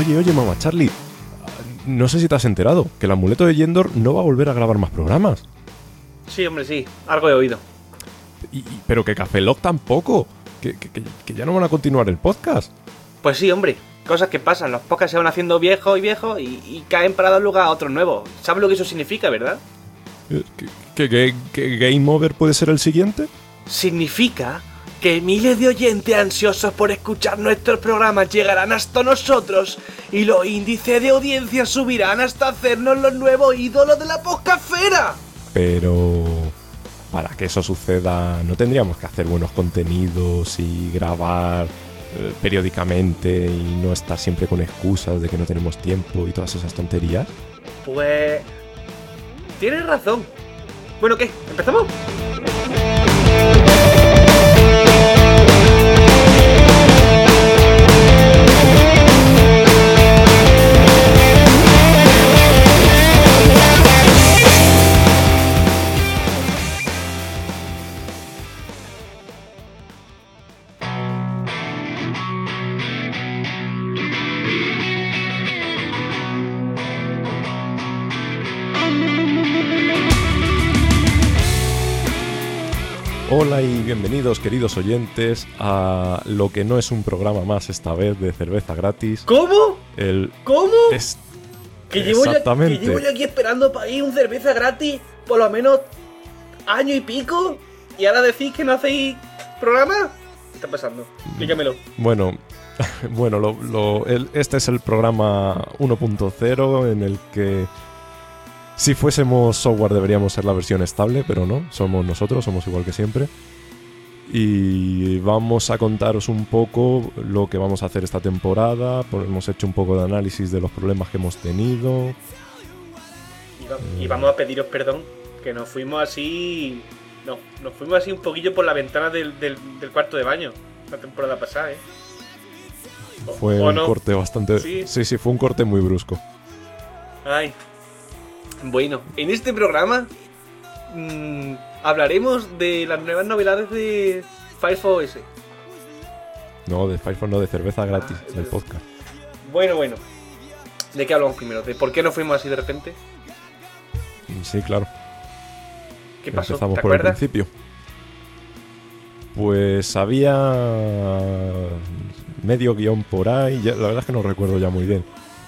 Oye, mamá Charlie, no sé si te has enterado, que el amuleto de Yendor no va a volver a grabar más programas. Sí, hombre, sí, algo he oído. Pero que Café Lock tampoco, que ya no van a continuar el podcast. Pues sí, hombre, cosas que pasan, los podcasts se van haciendo viejos y caen para dar lugar a otros nuevos. ¿Sabes lo que eso significa, verdad? ¿Que Game Over puede ser el siguiente? Significa que miles de oyentes ansiosos por escuchar nuestros programas llegarán hasta nosotros y los índices de audiencia subirán hasta hacernos los nuevos ídolos de la podcastfera. Pero para que eso suceda, ¿no tendríamos que hacer buenos contenidos y grabar periódicamente y no estar siempre con excusas de que no tenemos tiempo y todas esas tonterías? Pues... tienes razón. Bueno, ¿qué? ¿Empezamos? Hola y bienvenidos, queridos oyentes, a lo que no es un programa más esta vez de cerveza gratis. ¿Cómo? ¿Cómo? Que llevo yo aquí esperando para ir un cerveza gratis por lo menos año y pico y ahora decís que no hacéis programa. ¿Qué está pasando? Explícamelo. Bueno, este es el programa 1.0 en el que si fuésemos software deberíamos ser la versión estable, pero no, somos nosotros, somos igual que siempre. Y vamos a contaros un poco lo que vamos a hacer esta temporada. Hemos hecho un poco de análisis de los problemas que hemos tenido. Y vamos a pediros perdón, que nos fuimos así... No, nos fuimos así un poquillo por la ventana del cuarto de baño la temporada pasada, ¿eh? Fue un corte bastante... Sí, fue un corte muy brusco. Ay... Bueno, en este programa hablaremos de las nuevas novedades de Firefox OS. No, de Firefox no, de cerveza gratis, del podcast. Bueno. ¿De qué hablamos primero? ¿De por qué nos fuimos así de repente? Sí, claro. ¿Qué pasó? Empezamos ¿Te por acuerdas? el principio. Pues había medio guión por ahí, la verdad es que no recuerdo ya muy bien.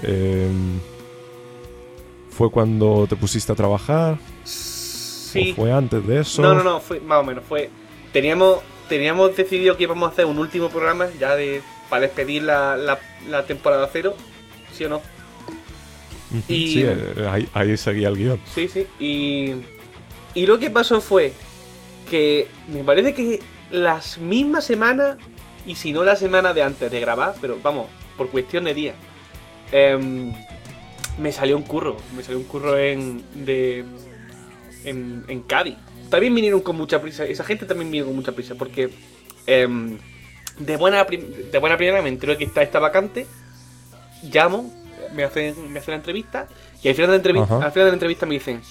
¿Fue cuando te pusiste a trabajar? Sí. ¿O fue antes de eso? No, fue más o menos. Teníamos decidido que íbamos a hacer un último programa ya para despedir la temporada 0, ¿sí o no? Sí, ahí seguía el guión. Sí. Y lo que pasó fue que me parece que las mismas semanas, y si no la semana de antes de grabar, pero vamos, por cuestión de días, me salió un curro en Cádiz. También vinieron con mucha prisa, esa gente también vino con mucha prisa, porque de buena primera me entero de que está esta vacante, llamo, me hacen la entrevista, y al final de la entrevista me dicen,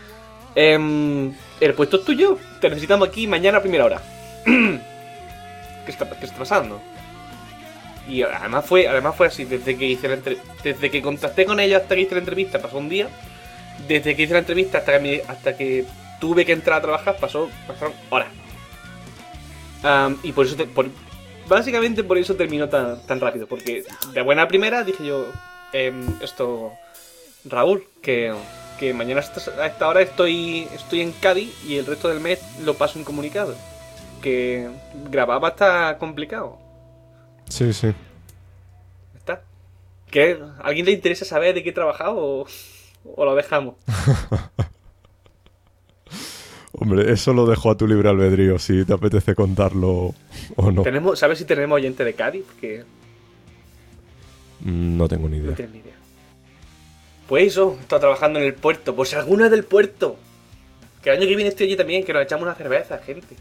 el puesto es tuyo, te necesitamos aquí mañana a primera hora. ¿Qué está pasando? Y además fue así, desde que contacté con ellos hasta que hice la entrevista pasó un día. Desde que hice la entrevista hasta que tuve que entrar a trabajar pasaron horas. Y por eso básicamente por eso terminó tan rápido, porque de buena primera dije yo, Raúl, que mañana a esta hora estoy en Cádiz y el resto del mes lo paso en comunicado, que grabar va a estar complicado. Sí. ¿Está? ¿Qué? ¿A alguien le interesa saber de qué he trabajado o lo dejamos? Hombre, eso lo dejo a tu libre albedrío, si te apetece contarlo o no. ¿Sabes si tenemos oyente de Cádiz? Porque no tengo ni idea. No tienes ni idea. Pues eso, he estado trabajando en el puerto. Pues si alguno es del puerto, que el año que viene estoy allí también, que nos echamos una cerveza, gente.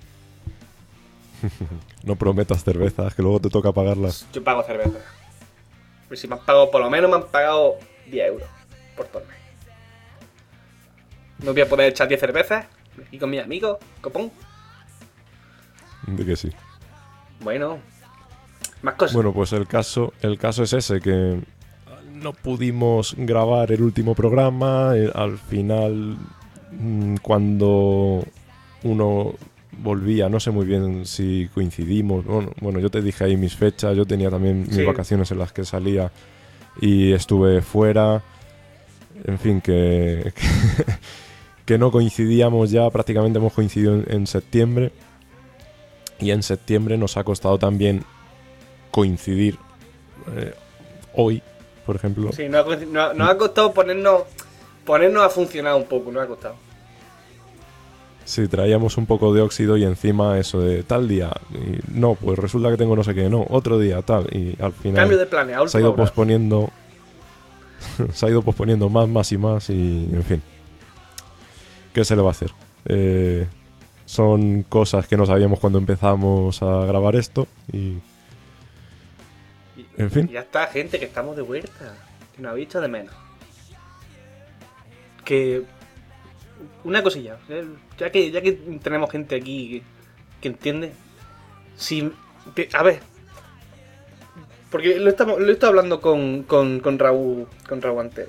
No prometas cervezas, que luego te toca pagarlas. Yo pago cerveza. Pero si me han pagado, por lo menos me han pagado 10 euros por todo el mes. No voy a poder echar 10 cervezas aquí con mis amigos, copón. De que sí. Bueno, más cosas. Bueno, pues el caso es ese, que no pudimos grabar el último programa. Al final, cuando uno volvía, no sé muy bien si coincidimos. Bueno, yo te dije ahí mis fechas, yo tenía también mis vacaciones en las que salía y estuve fuera. En fin, que no coincidíamos ya, prácticamente hemos coincidido en septiembre. Y en septiembre nos ha costado también coincidir hoy, por ejemplo. Sí, nos ha costado ponernos a funcionar un poco, nos ha costado. Sí, traíamos un poco de óxido y encima eso de tal día. Y no, pues resulta que tengo no sé qué, no, otro día, tal. Y al final cambio de planes, a se ha ido última hora. posponiendo. Se ha ido posponiendo más y más y, en fin. ¿Qué se le va a hacer? Son cosas que no sabíamos cuando empezamos a grabar esto y... En fin. Y ya está, gente, que estamos de vuelta. Que nos habéis echado de menos. Que... Una cosilla. Ya que tenemos gente aquí que entiende. A ver. Porque lo he estado hablando con Raúl antes.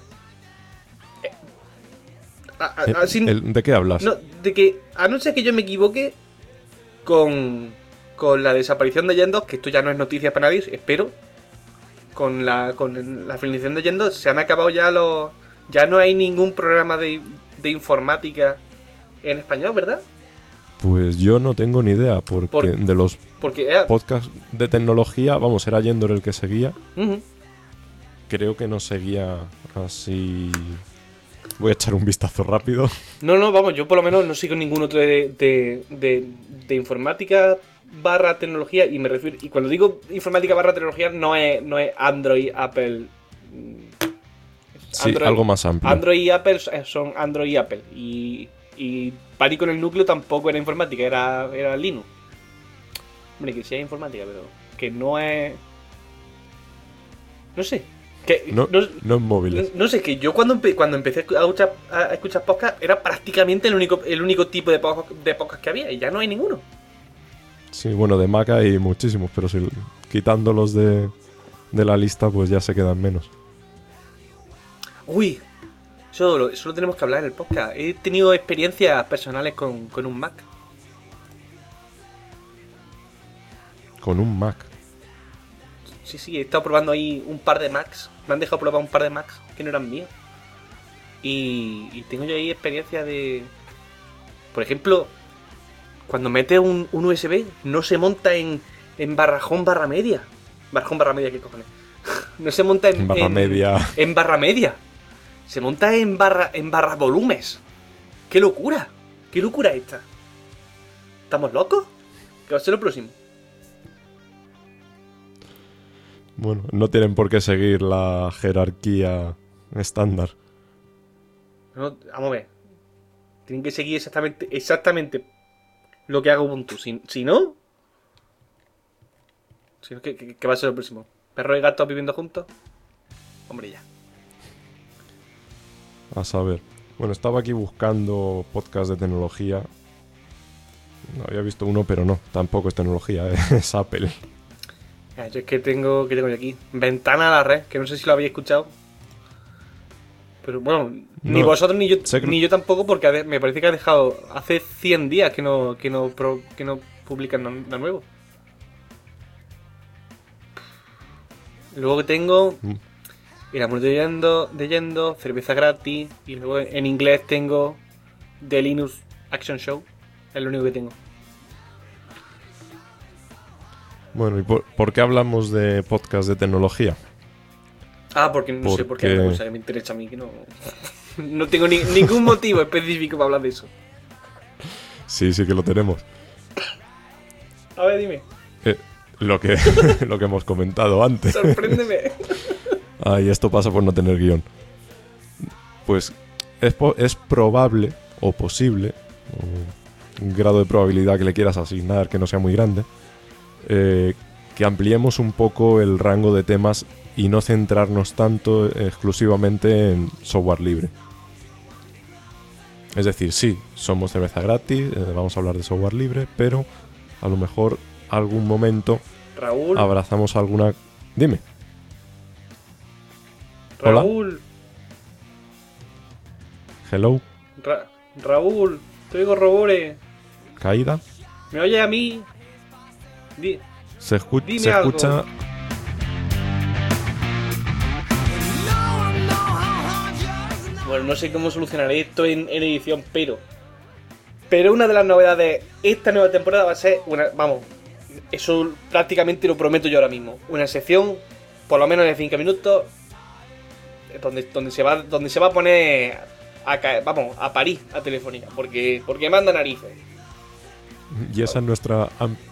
¿De qué hablas? No, de que, a no ser que yo me equivoque con la desaparición de Yendos, que esto ya no es noticia para nadie, espero. Con la finalización de Yendos se han acabado ya ya no hay ningún programa de informática en español, ¿verdad? Pues yo no tengo ni idea, porque de los podcasts de tecnología, vamos, era Yendor el que seguía. Creo que no seguía así... Voy a echar un vistazo rápido. No, vamos, yo por lo menos no sigo ningún otro de informática / tecnología, y me refiero, y cuando digo informática / tecnología no es Android, Apple. Sí, algo más amplio. Android y Apple son Android y Apple, y Pánico en el núcleo tampoco era informática, era Linux. Hombre, que sí es informática, pero que no es... No sé. No es móviles. No sé, que yo cuando empecé a escuchar podcast era prácticamente el único tipo de podcast que había, y ya no hay ninguno. Sí, bueno, de Mac hay muchísimos, pero si quitándolos de la lista, pues ya se quedan menos. Uy, eso lo tenemos que hablar en el podcast. He tenido experiencias personales con un Mac. ¿Con un Mac? Sí, he estado probando ahí un par de Macs. Me han dejado probar un par de Macs que no eran míos. Y tengo yo ahí experiencia de... Por ejemplo, cuando metes un USB, no se monta en barrajón barra media. Barrajón barra media, ¿qué cojones? No se monta en barra media. En barra media. Se monta en barra volúmenes. ¡Qué locura! ¡Qué locura esta! ¿Estamos locos? ¿Qué va a ser lo próximo? Bueno, no tienen por qué seguir la jerarquía estándar. No, vamos a ver. Tienen que seguir exactamente lo que haga Ubuntu. Si no, ¿qué va a ser lo próximo? ¿Perro y gato viviendo juntos? Hombre, ya. A saber. Bueno, estaba aquí buscando podcast de tecnología. No había visto uno, pero no. Tampoco es tecnología, es Apple. Yo es que tengo yo aquí. Ventana a la red, que no sé si lo habéis escuchado. Pero bueno, ni No, vosotros ni yo tampoco, porque me parece que ha dejado hace 100 días que no publican nada nuevo. Luego que tengo El amor de Yendo, Cerveza Gratis, y luego en inglés tengo The Linux Action Show. Es lo único que tengo. Bueno, ¿y por qué hablamos de podcast de tecnología? Porque no sé por qué es una cosa que me interesa a mí, que no tengo ningún motivo específico para hablar de eso. Sí que lo tenemos. A ver, dime. Lo que hemos comentado antes. Sorpréndeme. Ay, esto pasa por no tener guión. Pues es probable o posible, o un grado de probabilidad que le quieras asignar que no sea muy grande, que ampliemos un poco el rango de temas y no centrarnos tanto exclusivamente en software libre. Es decir, sí, somos Cerveza Gratis, vamos a hablar de software libre, pero a lo mejor algún momento Raúl. abrazamos alguna... Dime. Hola. Raúl. Hello. Raúl, te oigo robores. Caída. ¿Me oyes a mí? Se Dime algo. escucha. Bueno, no sé cómo solucionaré esto en edición, pero una de las novedades de esta nueva temporada va a ser eso prácticamente lo prometo yo ahora mismo. Una sección, por lo menos de 5 minutos, donde se va a poner a París a Telefónica, porque manda narices. Y esa es nuestra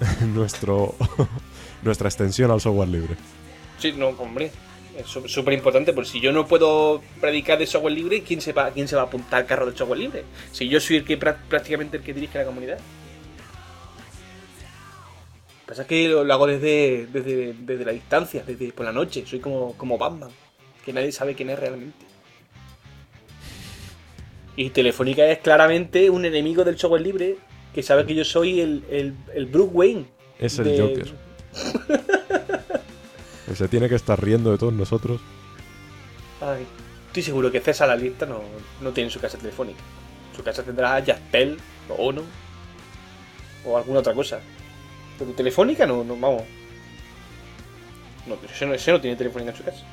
extensión al software libre. Sí, no, hombre, es súper importante, porque si yo no puedo predicar de software libre, ¿quién se va a apuntar al carro del software libre? Si yo soy prácticamente el que dirige la comunidad. Pasa que lo hago desde la distancia, desde por la noche. Soy como Batman, que nadie sabe quién es realmente. Y Telefónica es claramente un enemigo del software libre, que sabe que yo soy el Bruce Wayne. Es el Joker. Que se tiene que estar riendo de todos nosotros. Ay, estoy seguro que César Alierta no tiene su casa telefónica. Su casa tendrá Jaspel o Ono o alguna otra cosa. Pero Telefónica no vamos. No, ese no tiene Telefónica en su casa.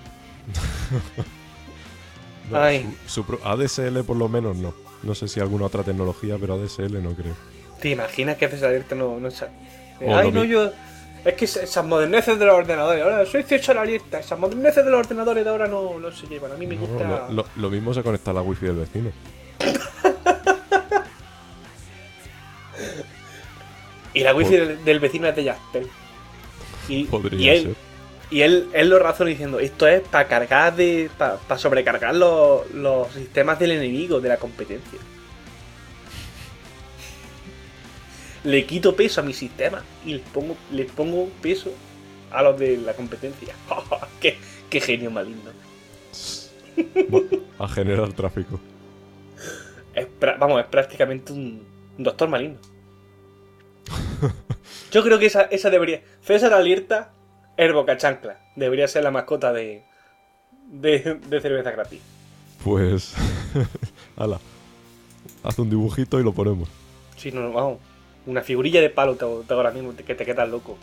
No, Ay. ADSL por lo menos no. No sé si alguna otra tecnología, pero ADSL no creo. ¿Te imaginas que César Alierta no sabe? O yo... Es que esas moderneces de los ordenadores, ahora soy César Alierta, esas moderneces de los ordenadores de ahora no se llevan. A mí me gusta... Lo mismo se conecta a la wifi del vecino. Y la wifi del vecino es de Jaspel. Podría ser. Y él lo razona diciendo, esto es para cargar para sobrecargar los sistemas del enemigo, de la competencia. Le quito peso a mi sistema y les pongo peso a los de la competencia. qué genio más lindo. A generar tráfico. Es prácticamente un doctor maligno. Yo creo que esa debería... César Alierta, el bocachancla. Debería ser la mascota de cerveza gratis. Pues... Ala. Haz un dibujito y lo ponemos. Sí, no, vamos. Una figurilla de palo te hago ahora mismo, que te quedas loco.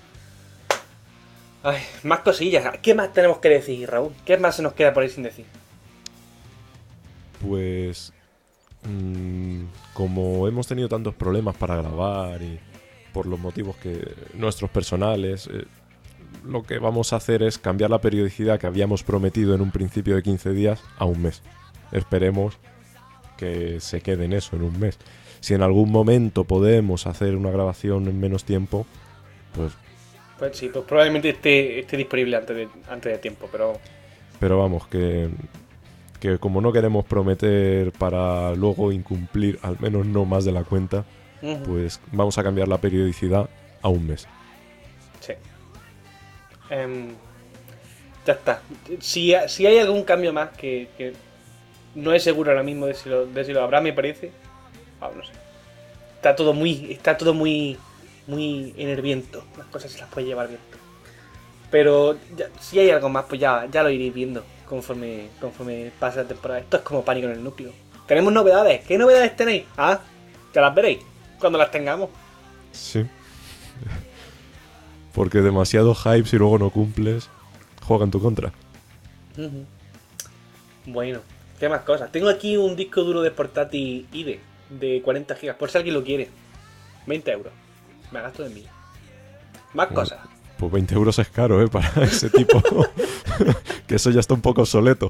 Ay, más cosillas. ¿Qué más tenemos que decir, Raúl? ¿Qué más se nos queda por ahí sin decir? Pues... como hemos tenido tantos problemas para grabar y por los motivos que nuestros personales, lo que vamos a hacer es cambiar la periodicidad que habíamos prometido en un principio de 15 días a un mes. Esperemos que se quede en eso, en un mes. Si en algún momento podemos hacer una grabación en menos tiempo, pues... Pues sí, pues probablemente esté disponible antes de tiempo, pero... Pero vamos, que como no queremos prometer para luego incumplir, al menos no más de la cuenta, pues vamos a cambiar la periodicidad a un mes. Sí. Ya está. Si hay algún cambio más que no es seguro ahora mismo de si lo habrá, me parece. No sé. Está todo muy en el viento. Las cosas se las puede llevar viento. Pero si hay algo más, pues ya lo iréis viendo conforme pase la temporada. Esto es como Pánico en el Núcleo. Tenemos novedades. ¿Qué novedades tenéis? Ya las veréis cuando las tengamos. Sí. Porque demasiado hype si luego no cumples, juega en tu contra. Bueno, ¿qué más cosas? Tengo aquí un disco duro de portátil IDE de 40 GB, por si alguien lo quiere. 20 euros. Me gasto de mí. Más cosas. Pues 20 euros es caro, para ese tipo. Que eso ya está un poco obsoleto.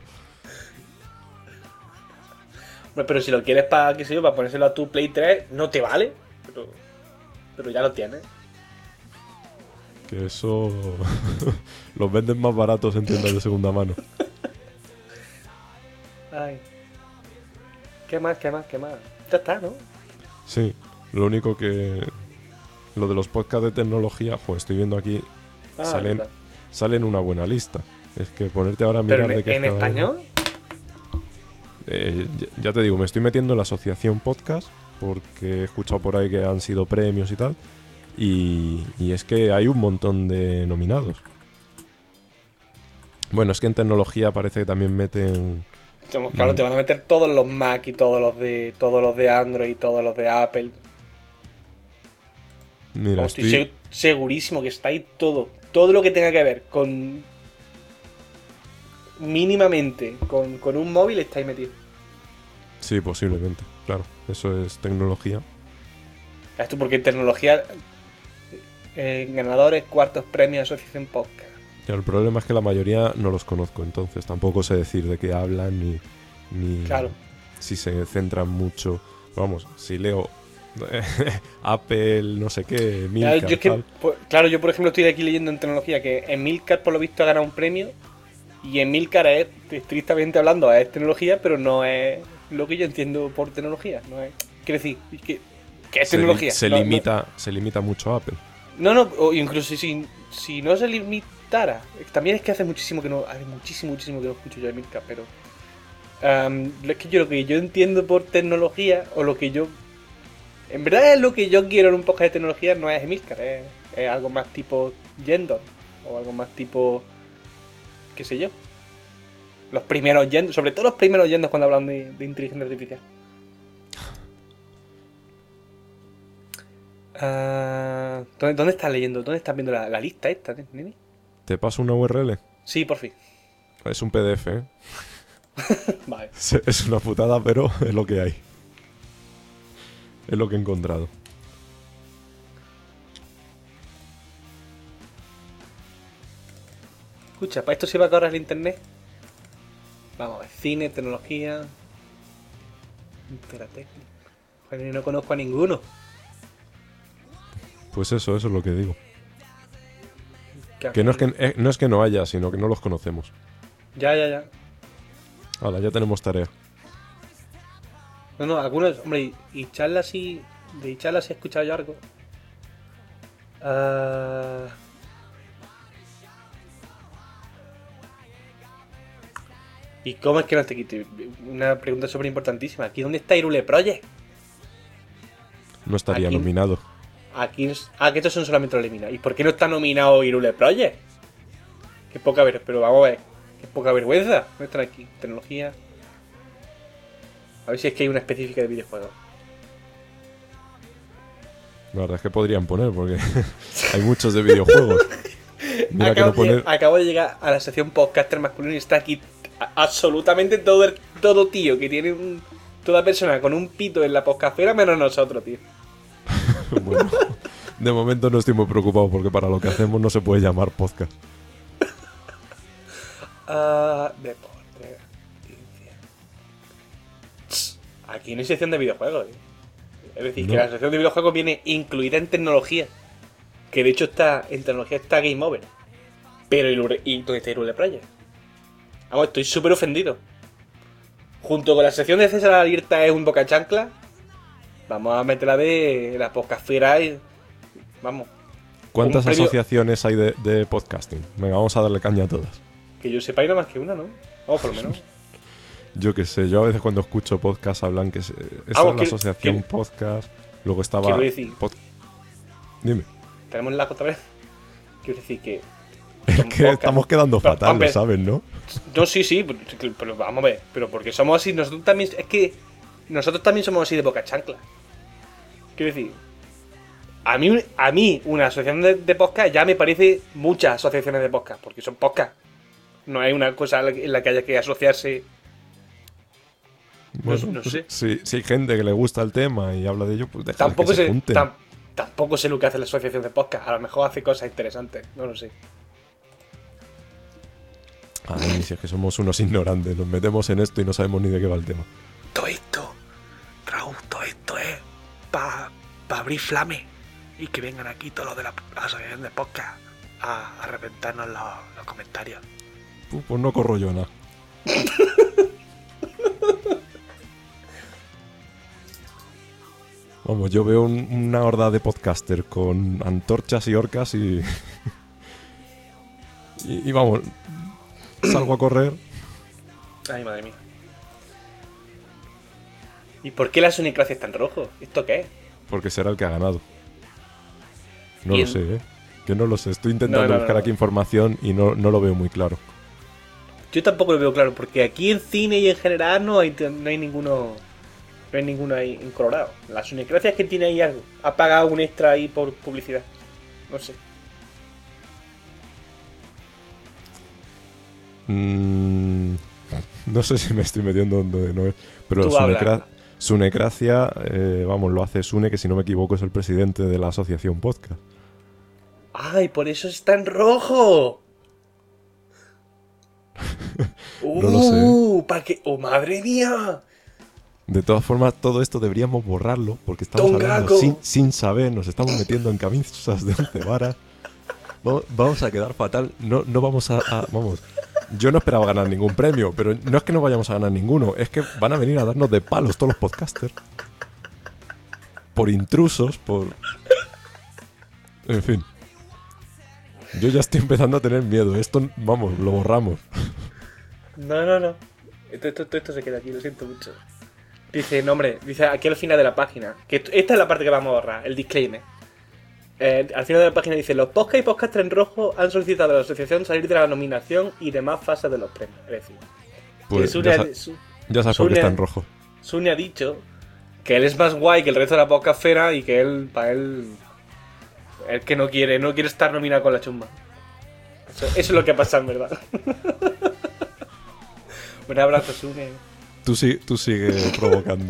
Pero si lo quieres para ponérselo a tu Play 3, no te vale. Pero ya lo tienes. Que eso... los venden más baratos en tiendas de segunda mano. Ay. ¿Qué más? Ya está, ¿no? Sí, lo único que... Lo de los podcasts de tecnología, estoy viendo aquí, salen una buena lista. Es que ponerte ahora a mirar de qué ¿En español? Ya te digo, me estoy metiendo en la asociación podcast porque he escuchado por ahí que han sido premios y tal. Y es que hay un montón de nominados. Bueno, es que en tecnología parece que también meten... Claro, te van a meter todos los Mac y todos los de Android y todos los de Apple. Mira, Vamos, estoy segurísimo que está ahí todo. Todo lo que tenga que ver con... mínimamente con un móvil está ahí metido. Sí, posiblemente, claro. Eso es tecnología. Esto porque en tecnología... ganadores, cuartos premios, Asociación Podcast. Y el problema es que la mayoría no los conozco, entonces tampoco sé decir de qué hablan ni Claro. si se centran mucho. Vamos, si leo Apple, no sé qué, Milcar, Claro, claro, yo por ejemplo estoy aquí leyendo en tecnología que en Milcar por lo visto ha ganado un premio y en Milcar es, estrictamente hablando, es tecnología, pero no es lo que yo entiendo por tecnología. No es, quiero decir, que es tecnología. Se limita mucho a Apple. No, o incluso si no se limitara, también es que hace muchísimo que no escucho yo de Milcar, pero es que lo que yo entiendo por tecnología, o lo que yo en verdad es lo que yo quiero en un podcast de tecnología, no es Emilcar, es algo más tipo Yendor, o algo más tipo, qué sé yo, los primeros Yendor, sobre todo los primeros Yendor cuando hablan de inteligencia artificial. ¿Dónde estás leyendo? ¿Dónde estás viendo la lista esta, nene? ¿Te paso una URL? Sí, por fin. Es un PDF, ¿eh? Vale. Es una putada, pero es lo que hay. Es lo que he encontrado. Escucha, ¿para esto se va a correr el internet? Vamos a ver, cine, tecnología... Interatecnia... Bueno, no conozco a ninguno. Pues eso es lo que digo. Que no es que no haya, sino que no los conocemos. Ya. Hola, ya tenemos tarea. No, algunos, hombre, y charlas sí. De charlas he escuchado yo algo. ¿Y cómo es que no te quite? Una pregunta súper importantísima. ¿Aquí dónde está Irule Project? No estaría nominado. Que estos son solamente los eliminados. ¿Y por qué no está nominado Irule Project? Qué poca vergüenza. Pero vamos a ver. Qué poca vergüenza. No están aquí. Tecnología. A ver si es que hay una específica de videojuegos. La verdad es que podrían poner, porque hay muchos de videojuegos. Mira acabo de llegar a la sección podcaster masculino y está aquí absolutamente todo tío que tiene toda persona con un pito en la podcastera menos nosotros, tío. Bueno, de momento no estoy muy preocupado porque para lo que hacemos no se puede llamar podcast. Deporte. Aquí no hay sección de videojuegos, ¿eh? Es decir, que la sección de videojuegos viene incluida en tecnología. Que de hecho en tecnología está Game Over. Pero ¿y dónde está Irule Project? Vamos, estoy súper ofendido. Junto con la sección de César Alierta es un boca chancla. Vamos a meterla de la podcastfera y... Vamos. ¿Cuántas asociaciones hay de podcasting? Venga, vamos a darle caña a todas. Que yo sepa hay no más que una, ¿no? Vamos, por lo menos. Yo qué sé, yo a veces cuando escucho podcast hablan que esta es la asociación podcast, luego estaba... Quiero decir... Dime. Tenemos la otra vez. Quiero decir que... Es que estamos quedando fatal, lo sabes, ¿no? No, sí, pero vamos a ver. Pero porque somos así, nosotros también... Es que nosotros también somos así de boca chancla. Quiero decir... A mí una asociación de podcast ya me parece muchas asociaciones de podcast, porque son podcast. No hay una cosa en la que haya que asociarse... Bueno, no sé. Si hay gente que le gusta el tema y habla de ello, pues déjale que se junten. Tampoco sé lo que hace la asociación de podcast. A lo mejor hace cosas interesantes. No lo sé. Ay, si es que somos unos ignorantes. Nos metemos en esto y no sabemos ni de qué va el tema. Todo esto, Raúl, todo esto es para abrir flame. Y que vengan aquí todos los de la asociación de podcast a reventarnos los comentarios. Pues no corro yo nada. Vamos, yo veo una horda de podcaster con antorchas y orcas y vamos, salgo a correr. Ay, madre mía. ¿Y por qué la Sonicracia está en rojo? ¿Esto qué es? Porque será el que ha ganado. No lo sé, ¿eh? Que no lo sé. Estoy intentando buscar aquí información y no lo veo muy claro. Yo tampoco lo veo claro, porque aquí en cine y en general no hay ninguno. No hay ninguno ahí encolorado. La Sunecracia es que tiene ahí algo. Ha pagado un extra ahí por publicidad. No sé. No sé si me estoy metiendo donde no es. Pero Tú habla. Sunecracia, vamos, lo hace Sune, que si no me equivoco es el presidente de la asociación podcast. ¡Ay, por eso está en rojo! No lo sé. ¿Para qué? ¡Oh, madre mía! De todas formas, todo esto deberíamos borrarlo, porque estamos ¡Tongaco! hablando sin saber, nos estamos metiendo en camisas de 11 varas. Vamos a quedar fatal. No vamos vamos. Yo no esperaba ganar ningún premio, pero no es que no vayamos a ganar ninguno, es que van a venir a darnos de palos todos los podcasters. Por intrusos, por... En fin. Yo ya estoy empezando a tener miedo. Esto, vamos, lo borramos. No. Esto se queda aquí, lo siento mucho. Dice, no, hombre, dice aquí al final de la página. Que esta es la parte que vamos a borrar, el disclaimer. Al final de la página dice: los podcast y podcasters en rojo han solicitado a la asociación salir de la nominación y demás fases de los premios. Es decir, Pues que ya sabes por qué está en rojo. Sune ha dicho que él es más guay que el resto de la podcastfera y que él, para él, el que no quiere estar nominado con la chumba. Eso es lo que pasa en verdad. Un abrazo, Sune. Tú sigue provocando.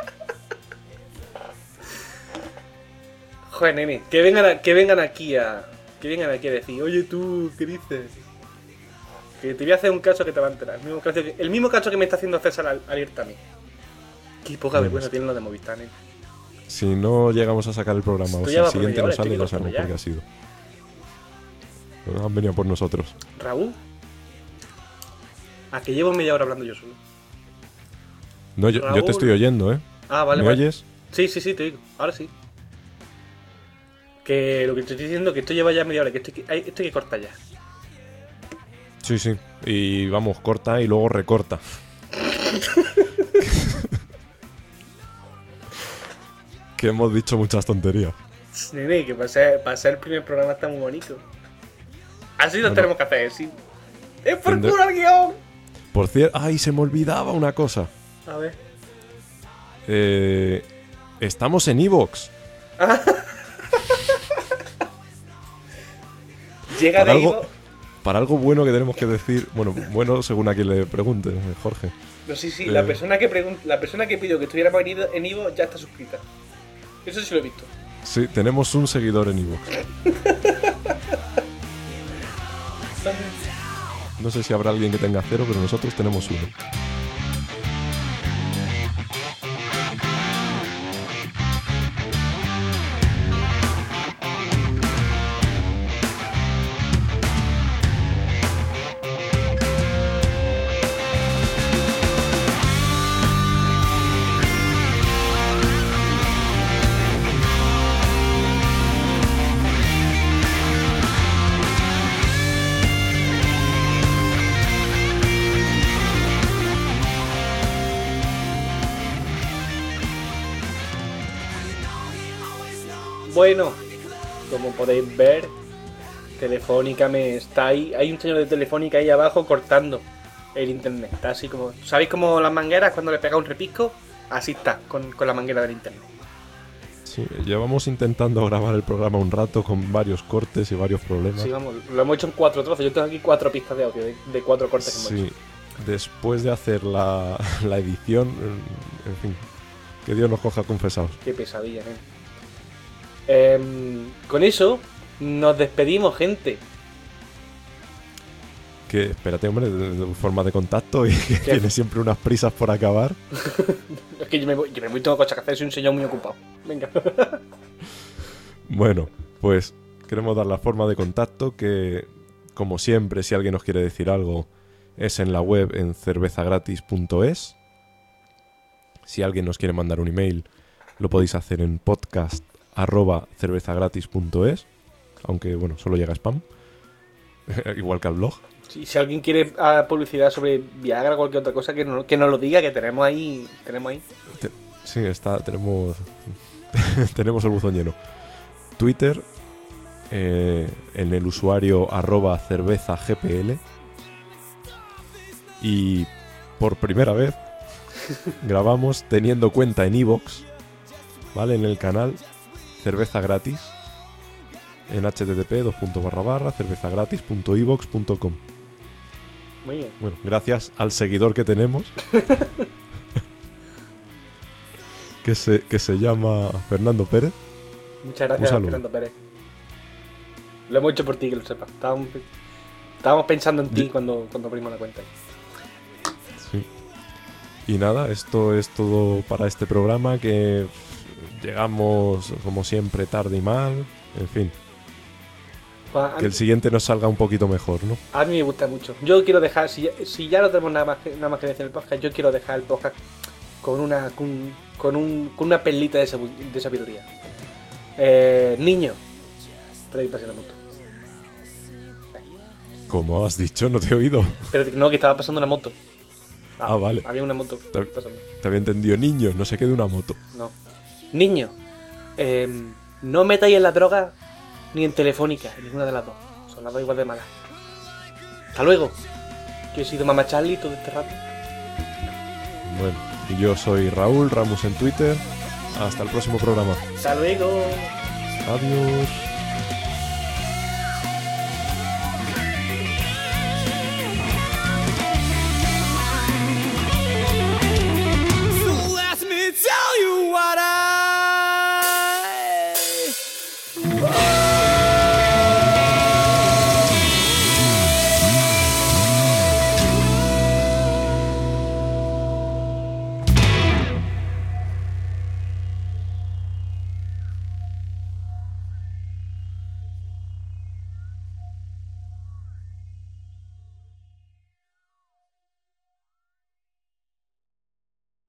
Joder, nene, que vengan aquí a decir: oye, tú, ¿qué dices? Que te voy a hacer un caso que te va a enterar. El mismo caso que me está haciendo César alerta a mí. Qué poca vergüenza tienen los de Movistar, nene. Si no llegamos a sacar el programa o Esto si ya el va por siguiente media no hora, sale, estoy no sabemos por qué ya. ha sido. Pero han venido por nosotros. Raúl, ¿a que llevo media hora hablando yo solo? No, yo Raúl. te estoy oyendo, ¿eh? Ah, vale, ¿Me vale. oyes? Sí, te digo. Ahora sí. Que lo que te estoy diciendo, que esto lleva ya media hora, que esto hay que cortar ya. Sí. Y vamos, corta y luego recorta. Que hemos dicho muchas tonterías. Nene, que para ser el primer programa está muy bonito. Así lo Bueno. tenemos que hacer, sí. ¡Es por Tendré- culo al guión! Por cierto, ¡ay! Se me olvidaba una cosa. A ver. Estamos en iVoox. Llega Para de algo, Ivo. para algo bueno que tenemos que decir. Bueno según a quien le pregunte, Jorge. No, sí, la persona que pidió que estuviéramos en Ivo ya está suscrita. Eso sí lo he visto. Sí, tenemos un seguidor en iVoox. No sé si habrá alguien que tenga 0, pero nosotros tenemos 1. Bueno, como podéis ver, Telefónica me está ahí. Hay un señor de Telefónica ahí abajo cortando el internet. Está así como. ¿Sabéis cómo las mangueras cuando le pega un repisco? Así está, con la manguera del internet. Sí, llevamos intentando grabar el programa un rato con varios cortes y varios problemas. Sí, vamos, lo hemos hecho en 4 trozos. Yo tengo aquí 4 pistas de audio de 4 cortes que hemos hecho. Después de hacer la edición, en fin, que Dios nos coja confesados. Qué pesadilla, con eso, nos despedimos, gente. Que, espérate, hombre, de forma de contacto y que ¿Qué? tiene siempre unas prisas por acabar. Es que yo me voy, tengo cosas que hacer, soy un señor muy ocupado. Venga. Bueno, pues queremos dar la forma de contacto que, como siempre, si alguien nos quiere decir algo, es en la web en cervezagratis.es. Si alguien nos quiere mandar un email, lo podéis hacer en podcast@cervezagratis.es, aunque, bueno, solo llega spam, igual que al blog. Si alguien quiere publicidad sobre Viagra o cualquier otra cosa, que nos lo diga, que tenemos ahí. Sí, tenemos el buzón lleno. Twitter, en el usuario @cervezagpl. Y por primera vez grabamos teniendo cuenta en iVoox, ¿vale? En el canal Cerveza Gratis, en http://cervezagratis.ivox.com. Muy bien. Bueno, gracias al seguidor que tenemos, que se llama Fernando Pérez. Muchas gracias, Un saludo. Fernando Pérez. Lo hemos hecho por ti, que lo sepas. Estábamos pensando en ti cuando abrimos la cuenta. Sí. Y nada, esto es todo para este programa, que llegamos como siempre tarde y mal. En fin, que el siguiente nos salga un poquito mejor, ¿no? A mí me gusta mucho. Yo quiero dejar, si ya no tenemos nada más que decir en el podcast, yo quiero dejar el podcast con una perlita de sabiduría. Niño, por ahí pasa la moto. Como has dicho, no te he oído. Pero no, que estaba pasando una moto. Ah, vale. Había una moto Te pasando. había entendido, niño, no sé qué de una moto. No. Niño, no metáis en la droga ni en Telefónica, en ninguna de las dos. Son las dos igual de malas. Hasta luego. Yo he sido Mamá Charlie todo este rato. Bueno, y yo soy Raúl Ramos en Twitter. Hasta el próximo programa. Hasta luego. Adiós.